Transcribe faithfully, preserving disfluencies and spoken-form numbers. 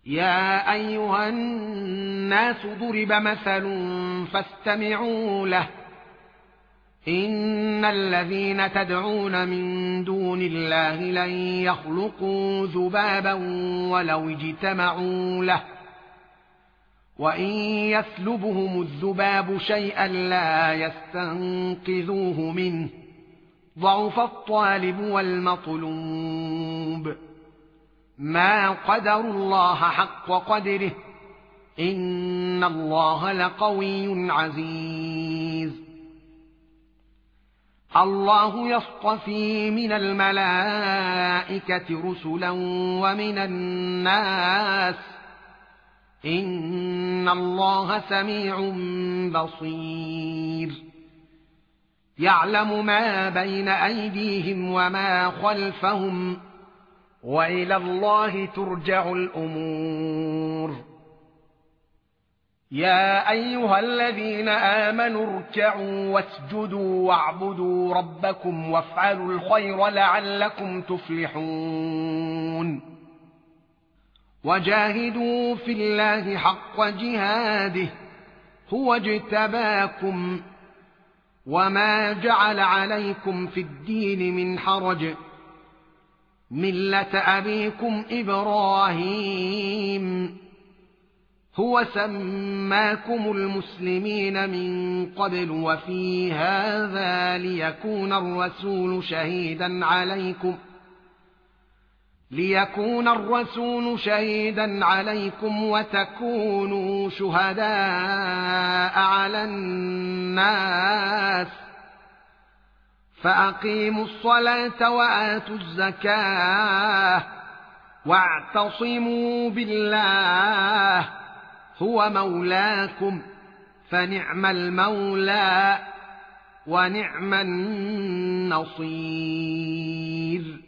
يا أيها الناس ضرب مثل فاستمعوا له إن الذين تدعون من دون الله لن يخلقوا ذبابا ولو اجتمعوا له وإن يسلبهم الذباب شيئا لا يستنقذوه منه ضعف الطالب والمطلوب ما قدروا الله حق قدره إن الله لقوي عزيز الله يصطفي من الملائكة رسلا ومن الناس إن الله سميع بصير يعلم ما بين أيديهم وما خلفهم وإلى الله ترجع الأمور يا أيها الذين آمنوا اركعوا واسجدوا واعبدوا ربكم وافعلوا الخير لعلكم تفلحون وجاهدوا في الله حق جهاده هو اجتباكم وما جعل عليكم في الدين من حرج ملة أبيكم إبراهيم هو سماكم المسلمين من قبل وفي هذا ليكون الرسول شهيدا عليكم ليكون الرسول شهيدا عليكم وتكونوا شهداء على الناس فأقيموا الصلاة وآتوا الزكاة واعتصموا بالله هو مولاكم فنعم المولى ونعم النصير